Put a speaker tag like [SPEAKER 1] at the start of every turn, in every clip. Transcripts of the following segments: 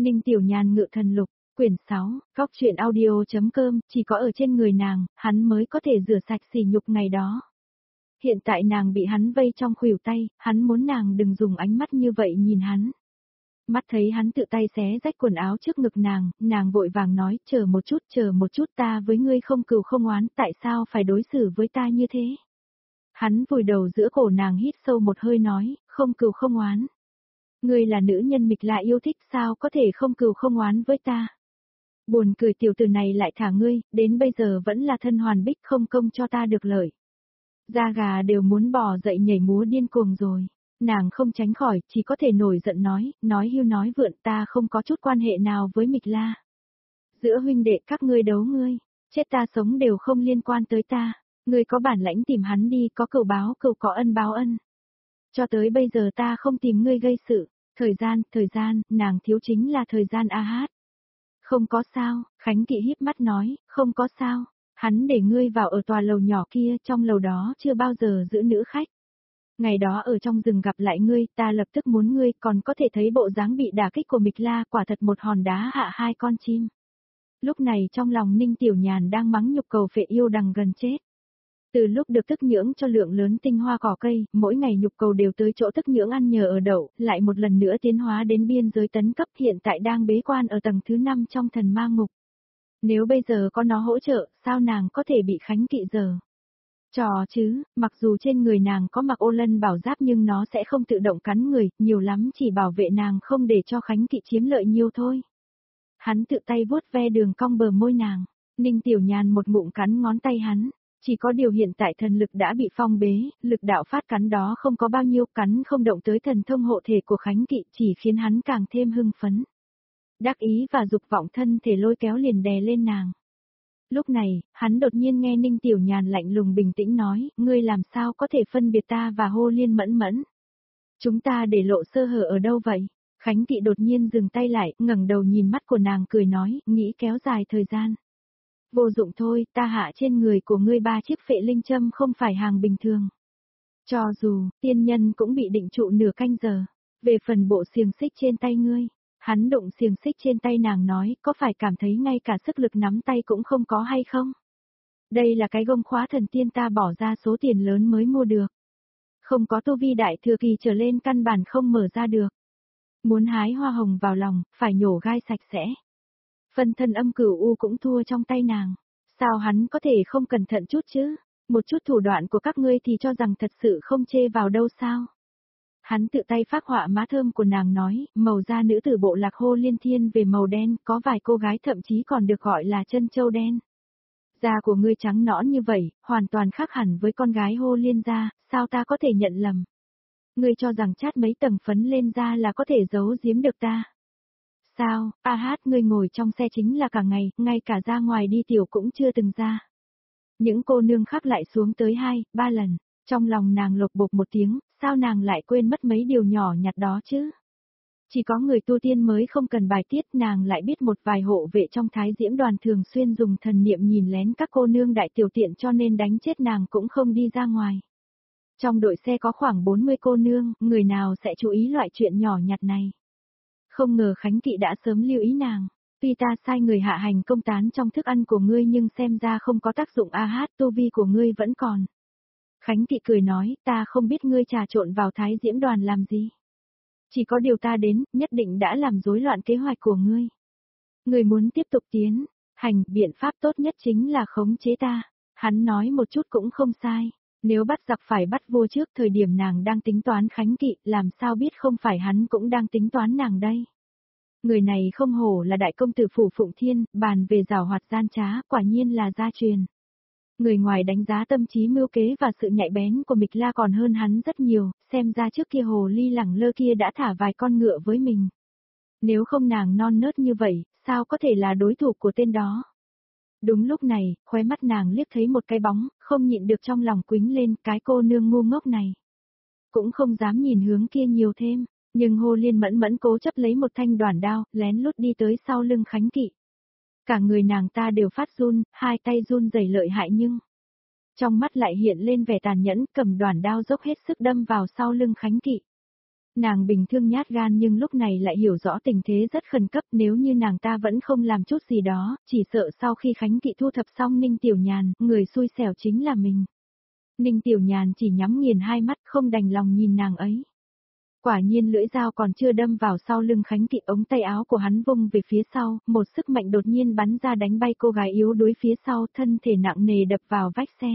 [SPEAKER 1] Ninh Tiểu Nhàn ngự thần lục, quyển 6, góc truyện audio.com, chỉ có ở trên người nàng, hắn mới có thể rửa sạch sỉ nhục ngày đó. Hiện tại nàng bị hắn vây trong khuỷu tay, hắn muốn nàng đừng dùng ánh mắt như vậy nhìn hắn. Mắt thấy hắn tự tay xé rách quần áo trước ngực nàng vội vàng nói, chờ một chút ta với ngươi không cừu không oán, tại sao phải đối xử với ta như thế? Hắn vùi đầu giữa cổ nàng hít sâu một hơi nói, không cừu không oán. Ngươi là nữ nhân Mịch La yêu thích sao có thể không cừu không oán với ta? Buồn cười tiểu tử này lại thả ngươi, đến bây giờ vẫn là thân hoàn bích không công cho ta được lợi. Da gà đều muốn bò dậy nhảy múa điên cuồng rồi. Nàng không tránh khỏi, chỉ có thể nổi giận nói hưu nói vượn ta không có chút quan hệ nào với Mịch La. Giữa huynh đệ các ngươi đấu ngươi, chết ta sống đều không liên quan tới ta. Ngươi có bản lãnh tìm hắn đi, có cừu báo cừu có ân báo ân. Cho tới bây giờ ta không tìm ngươi gây sự, thời gian, nàng thiếu chính là thời gian a hát. Không có sao, Khánh Kỵ híp mắt nói, không có sao, hắn để ngươi vào ở tòa lầu nhỏ kia, trong lầu đó chưa bao giờ giữ nữ khách. Ngày đó ở trong rừng gặp lại ngươi, ta lập tức muốn ngươi, còn có thể thấy bộ dáng bị đả kích của Mịch La, quả thật một hòn đá hạ hai con chim. Lúc này trong lòng Ninh Tiểu Nhàn đang mắng nhục cầu phệ yêu đằng gần chết. Từ lúc được tức nhưỡng cho lượng lớn tinh hoa cỏ cây, mỗi ngày nhục cầu đều tới chỗ tức nhưỡng ăn nhờ ở đậu, lại một lần nữa tiến hóa đến biên giới tấn cấp, hiện tại đang bế quan ở tầng thứ 5 trong thần ma ngục. Nếu bây giờ có nó hỗ trợ, sao nàng có thể bị Khánh Kỵ giờ? Trò chứ, mặc dù trên người nàng có mặc ô lân bảo giáp nhưng nó sẽ không tự động cắn người, nhiều lắm chỉ bảo vệ nàng không để cho Khánh Kỵ chiếm lợi nhiều thôi. Hắn tự tay vuốt ve đường cong bờ môi nàng, Ninh Tiểu Nhàn một ngụm cắn ngón tay hắn. Chỉ có điều hiện tại thần lực đã bị phong bế, lực đạo phát cắn đó không có bao nhiêu, cắn không động tới thần thông hộ thể của Khánh Kỵ, chỉ khiến hắn càng thêm hưng phấn. Đắc ý và dục vọng thân thể lôi kéo liền đè lên nàng. Lúc này, hắn đột nhiên nghe Ninh Tiểu Nhàn lạnh lùng bình tĩnh nói, ngươi làm sao có thể phân biệt ta và Hô Liên Mẫn Mẫn? Chúng ta để lộ sơ hở ở đâu vậy? Khánh Kỵ đột nhiên dừng tay lại, ngẩng đầu nhìn mắt của nàng cười nói, nghĩ kéo dài thời gian. Vô dụng thôi, ta hạ trên người của ngươi 3 chiếc phệ linh châm không phải hàng bình thường. Cho dù, tiên nhân cũng bị định trụ nửa canh giờ. Về phần bộ xiềng xích trên tay ngươi, hắn đụng xiềng xích trên tay nàng nói, có phải cảm thấy ngay cả sức lực nắm tay cũng không có hay không? Đây là cái gông khóa thần tiên ta bỏ ra số tiền lớn mới mua được. Không có tu vi đại thừa kỳ trở lên căn bản không mở ra được. Muốn hái hoa hồng vào lòng, phải nhổ gai sạch sẽ. Phân thân âm cửu u cũng thua trong tay nàng. Sao hắn có thể không cẩn thận chút chứ? Một chút thủ đoạn của các ngươi thì cho rằng thật sự không chê vào đâu sao? Hắn tự tay phác họa má thơm của nàng nói, màu da nữ tử bộ lạc Hô Liên thiên về màu đen, có vài cô gái thậm chí còn được gọi là chân châu đen. Da của ngươi trắng nõn như vậy, hoàn toàn khác hẳn với con gái Hô Liên da, sao ta có thể nhận lầm? Ngươi cho rằng chát mấy tầng phấn lên da là có thể giấu giếm được ta? Sao, a hát ngươi ngồi trong xe chính là cả ngày, ngay cả ra ngoài đi tiểu cũng chưa từng ra. Những cô nương khác lại xuống tới 2-3 lần, trong lòng nàng lột bột một tiếng, sao nàng lại quên mất mấy điều nhỏ nhặt đó chứ? Chỉ có người tu tiên mới không cần bài tiết, nàng lại biết một vài hộ vệ trong Thái Diễm đoàn thường xuyên dùng thần niệm nhìn lén các cô nương đại tiểu tiện cho nên đánh chết nàng cũng không đi ra ngoài. Trong đội xe có khoảng 40 cô nương, người nào sẽ chú ý loại chuyện nhỏ nhặt này? Không ngờ Khánh Kỵ đã sớm lưu ý nàng. Tuy ta sai người hạ hành công tán trong thức ăn của ngươi nhưng xem ra không có tác dụng a hát, tu vi của ngươi vẫn còn. Khánh Kỵ cười nói, ta không biết ngươi trà trộn vào Thái Diễm đoàn làm gì. Chỉ có điều ta đến, nhất định đã làm rối loạn kế hoạch của ngươi. Ngươi muốn tiếp tục tiến hành, biện pháp tốt nhất chính là khống chế ta. Hắn nói một chút cũng không sai. Nếu bắt giặc phải bắt vua trước, thời điểm nàng đang tính toán Khánh Kỵ, làm sao biết không phải hắn cũng đang tính toán nàng đây. Người này không hổ là đại công tử phủ Phụng Thiên, bàn về giảo hoạt gian trá, quả nhiên là gia truyền. Người ngoài đánh giá tâm trí mưu kế và sự nhạy bén của Mịch La còn hơn hắn rất nhiều, xem ra trước kia hồ ly lẳng lơ kia đã thả vài con ngựa với mình. Nếu không nàng non nớt như vậy, sao có thể là đối thủ của tên đó? Đúng lúc này, khóe mắt nàng liếc thấy một cái bóng, không nhịn được trong lòng quính lên, cái cô nương ngu ngốc này. Cũng không dám nhìn hướng kia nhiều thêm, nhưng Hô Liên Mẫn Mẫn cố chấp lấy một thanh đoản đao, lén lút đi tới sau lưng Khánh Kỵ. Cả người nàng ta đều phát run, hai tay run rẩy lợi hại nhưng trong mắt lại hiện lên vẻ tàn nhẫn, cầm đoản đao dốc hết sức đâm vào sau lưng Khánh Kỵ. Nàng bình thường nhát gan nhưng lúc này lại hiểu rõ tình thế rất khẩn cấp, nếu như nàng ta vẫn không làm chút gì đó, chỉ sợ sau khi Khánh Kỵ thu thập xong Ninh Tiểu Nhàn, người xui xẻo chính là mình. Ninh Tiểu Nhàn chỉ nhắm nghiền hai mắt không đành lòng nhìn nàng ấy. Quả nhiên lưỡi dao còn chưa đâm vào sau lưng Khánh Kỵ, ống tay áo của hắn vung về phía sau, một sức mạnh đột nhiên bắn ra đánh bay cô gái yếu đuối phía sau, thân thể nặng nề đập vào vách xe.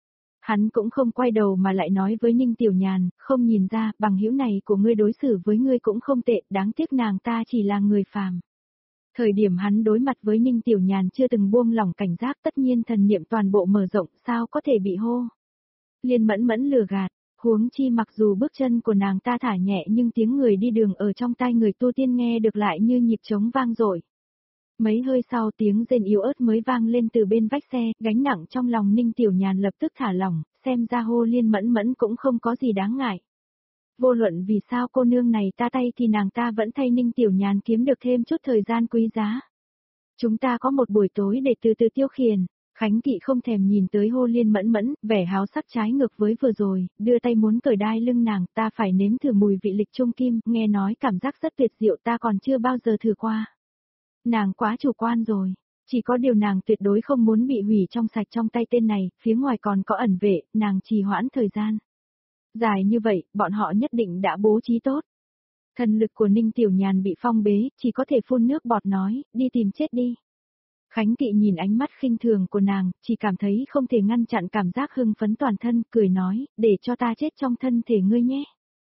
[SPEAKER 1] Hắn cũng không quay đầu mà lại nói với Ninh Tiểu Nhàn, không nhìn ra, bằng hữu này của ngươi đối xử với ngươi cũng không tệ, đáng tiếc nàng ta chỉ là người phàm. Thời điểm hắn đối mặt với Ninh Tiểu Nhàn chưa từng buông lỏng cảnh giác, tất nhiên thần niệm toàn bộ mở rộng, sao có thể bị hô. Liên Mẫn Mẫn lừa gạt, huống chi mặc dù bước chân của nàng ta thả nhẹ nhưng tiếng người đi đường ở trong tai người tu tiên nghe được lại như nhịp trống vang dội. Mấy hơi sau tiếng rên yếu ớt mới vang lên từ bên vách xe, gánh nặng trong lòng Ninh Tiểu Nhàn lập tức thả lỏng, xem ra hô Liên Mẫn Mẫn cũng không có gì đáng ngại. Vô luận vì sao cô nương này ta tay thì nàng ta vẫn thay Ninh Tiểu Nhàn kiếm được thêm chút thời gian quý giá. Chúng ta có một buổi tối để từ từ tiêu khiển. Khánh Kỵ không thèm nhìn tới hô Liên Mẫn Mẫn, vẻ háo sắc trái ngược với vừa rồi, đưa tay muốn cởi đai lưng nàng, ta phải nếm thử mùi vị lịch trung kim, nghe nói cảm giác rất tuyệt diệu, ta còn chưa bao giờ thử qua. Nàng quá chủ quan rồi, chỉ có điều nàng tuyệt đối không muốn bị hủy trong sạch trong tay tên này, phía ngoài còn có ẩn vệ, nàng trì hoãn thời gian. Dài như vậy, bọn họ nhất định đã bố trí tốt. Thần lực của Ninh Tiểu Nhàn bị phong bế, chỉ có thể phun nước bọt nói, đi tìm chết đi. Khánh Kỵ nhìn ánh mắt khinh thường của nàng, chỉ cảm thấy không thể ngăn chặn cảm giác hưng phấn toàn thân, cười nói, để cho ta chết trong thân thể ngươi nhé.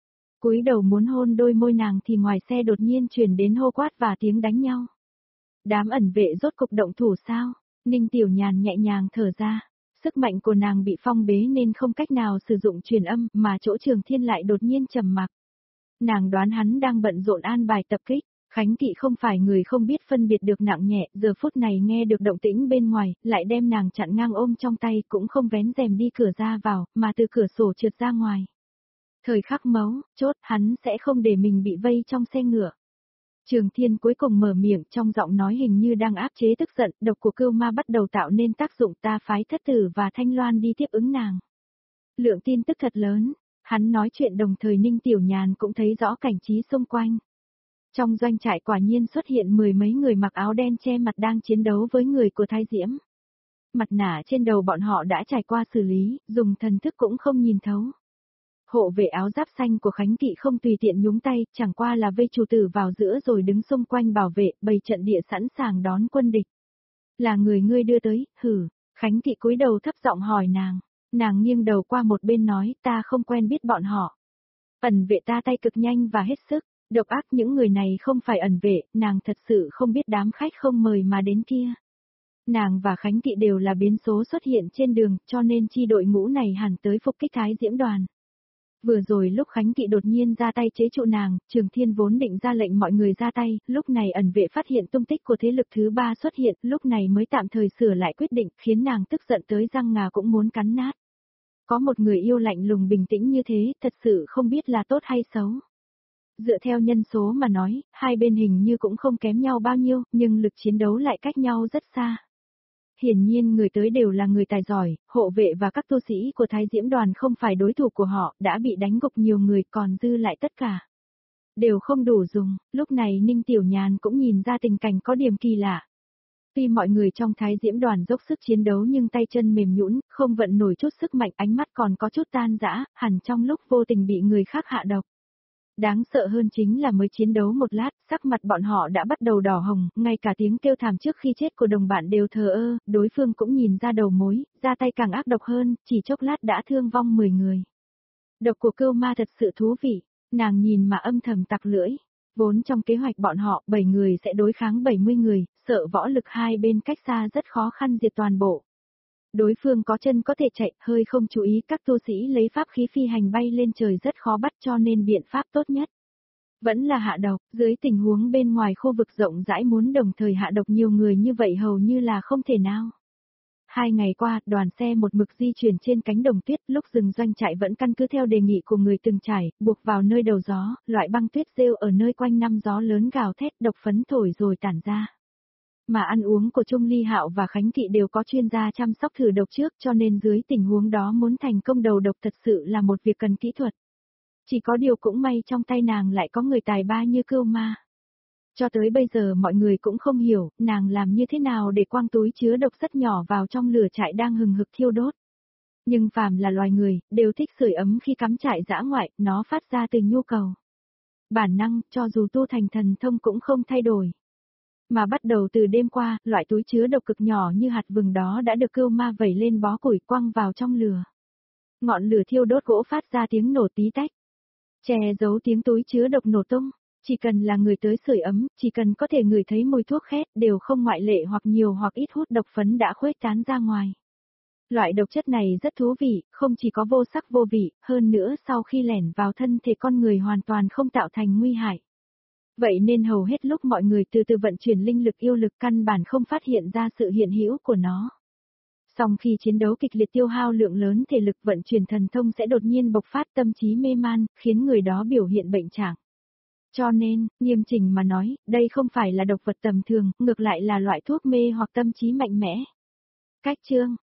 [SPEAKER 1] Cúi đầu muốn hôn đôi môi nàng thì ngoài xe đột nhiên truyền đến hô quát và tiếng đánh nhau. Đám ẩn vệ rốt cục động thủ sao? Ninh Tiểu Nhàn nhẹ nhàng thở ra. Sức mạnh của nàng bị phong bế nên không cách nào sử dụng truyền âm mà chỗ Trường Thiên lại đột nhiên trầm mặc. Nàng đoán hắn đang bận rộn an bài tập kích. Khánh Kỵ không phải người không biết phân biệt được nặng nhẹ, giờ phút này nghe được động tĩnh bên ngoài, lại đem nàng chặn ngang ôm trong tay, cũng không vén rèm đi cửa ra vào, mà từ cửa sổ trượt ra ngoài. Thời khắc mấu, chốt, hắn sẽ không để mình bị vây trong xe ngựa. Trường Thiên cuối cùng mở miệng, trong giọng nói hình như đang áp chế tức giận, độc của cưu ma bắt đầu tạo nên tác dụng, ta phái Thất Tử và Thanh Loan đi tiếp ứng nàng. Lượng tin tức thật lớn, hắn nói chuyện đồng thời Ninh Tiểu Nhàn cũng thấy rõ cảnh trí xung quanh. Trong doanh trại quả nhiên xuất hiện mười mấy người mặc áo đen che mặt đang chiến đấu với người của Thái Diễm. Mặt nạ trên đầu bọn họ đã trải qua xử lý, dùng thần thức cũng không nhìn thấu. Hộ vệ áo giáp xanh của Khánh Kỵ không tùy tiện nhúng tay, chẳng qua là vây chủ tử vào giữa rồi đứng xung quanh bảo vệ, bày trận địa sẵn sàng đón quân địch. Là người ngươi đưa tới, hử, Khánh Kỵ cúi đầu thấp giọng hỏi nàng nghiêng đầu qua một bên nói, ta không quen biết bọn họ. Ẩn vệ ta tay cực nhanh và hết sức. Độc ác, những người này không phải ẩn vệ, nàng thật sự không biết đám khách không mời mà đến kia. Nàng và Khánh Kỵ đều là biến số xuất hiện trên đường, cho nên chi đội ngũ này hẳn tới phục kích Thái Diễm đoàn. Vừa rồi lúc Khánh Kỵ đột nhiên ra tay chế trụ nàng, Trường Thiên vốn định ra lệnh mọi người ra tay, lúc này ẩn vệ phát hiện tung tích của thế lực thứ ba xuất hiện, lúc này mới tạm thời sửa lại quyết định, khiến nàng tức giận tới răng ngà cũng muốn cắn nát. Có một người yêu lạnh lùng bình tĩnh như thế, thật sự không biết là tốt hay xấu. Dựa theo nhân số mà nói, hai bên hình như cũng không kém nhau bao nhiêu, nhưng lực chiến đấu lại cách nhau rất xa. Hiển nhiên người tới đều là người tài giỏi, hộ vệ và các tu sĩ của Thái Diễm đoàn không phải đối thủ của họ, đã bị đánh gục nhiều người còn dư lại tất cả. Đều không đủ dùng, lúc này Ninh Tiểu Nhàn cũng nhìn ra tình cảnh có điểm kỳ lạ. Tuy mọi người trong Thái Diễm đoàn dốc sức chiến đấu nhưng tay chân mềm nhũn, không vận nổi chút sức mạnh, ánh mắt còn có chút tan rã, hẳn trong lúc vô tình bị người khác hạ độc. Đáng sợ hơn chính là mới chiến đấu một lát, sắc mặt bọn họ đã bắt đầu đỏ hồng, ngay cả tiếng kêu thảm trước khi chết của đồng bạn đều thờ ơ, đối phương cũng nhìn ra đầu mối, ra tay càng ác độc hơn, chỉ chốc lát đã thương vong 10 người. Độc của cưu ma thật sự thú vị, nàng nhìn mà âm thầm tặc lưỡi. Vốn trong kế hoạch bọn họ 7 người sẽ đối kháng 70 người, sợ võ lực hai bên cách xa rất khó khăn diệt toàn bộ. Đối phương có chân có thể chạy, hơi không chú ý các tu sĩ lấy pháp khí phi hành bay lên trời rất khó bắt cho nên biện pháp tốt nhất. Vẫn là hạ độc, dưới tình huống bên ngoài khu vực rộng rãi muốn đồng thời hạ độc nhiều người như vậy hầu như là không thể nào. 2 ngày qua, đoàn xe một mực di chuyển trên cánh đồng tuyết, lúc dừng doanh trại vẫn căn cứ theo đề nghị của người từng trải, buộc vào nơi đầu gió, loại băng tuyết rêu ở nơi quanh năm gió lớn gào thét độc phấn thổi rồi tản ra. Mà ăn uống của Trung Ly Hạo và Khánh Kỵ đều có chuyên gia chăm sóc thử độc trước cho nên dưới tình huống đó muốn thành công đầu độc thật sự là một việc cần kỹ thuật. Chỉ có điều cũng may trong tay nàng lại có người tài ba như Cưu Ma. Cho tới bây giờ mọi người cũng không hiểu, nàng làm như thế nào để quăng túi chứa độc rất nhỏ vào trong lửa trại đang hừng hực thiêu đốt. Nhưng phàm là loài người, đều thích sưởi ấm khi cắm trại dã ngoại, nó phát ra từ nhu cầu. Bản năng, cho dù tu thành thần thông cũng không thay đổi. Mà bắt đầu từ đêm qua, loại túi chứa độc cực nhỏ như hạt vừng đó đã được Cưu Ma vẩy lên bó củi quăng vào trong lửa. Ngọn lửa thiêu đốt gỗ phát ra tiếng nổ tí tách. Che giấu tiếng túi chứa độc nổ tung. Chỉ cần là người tới sưởi ấm, chỉ cần có thể ngửi thấy mùi thuốc khét đều không ngoại lệ hoặc nhiều hoặc ít hút độc phấn đã khuếch tán ra ngoài. Loại độc chất này rất thú vị, không chỉ có vô sắc vô vị, hơn nữa sau khi lẻn vào thân thể con người hoàn toàn không tạo thành nguy hại. Vậy nên hầu hết lúc mọi người từ từ vận chuyển linh lực yêu lực căn bản không phát hiện ra sự hiện hữu của nó. Song khi chiến đấu kịch liệt tiêu hao lượng lớn thể lực vận chuyển thần thông sẽ đột nhiên bộc phát tâm trí mê man, khiến người đó biểu hiện bệnh trạng. Cho nên, nghiêm chỉnh mà nói, đây không phải là độc vật tầm thường, ngược lại là loại thuốc mê hoặc tâm trí mạnh mẽ. Cách chương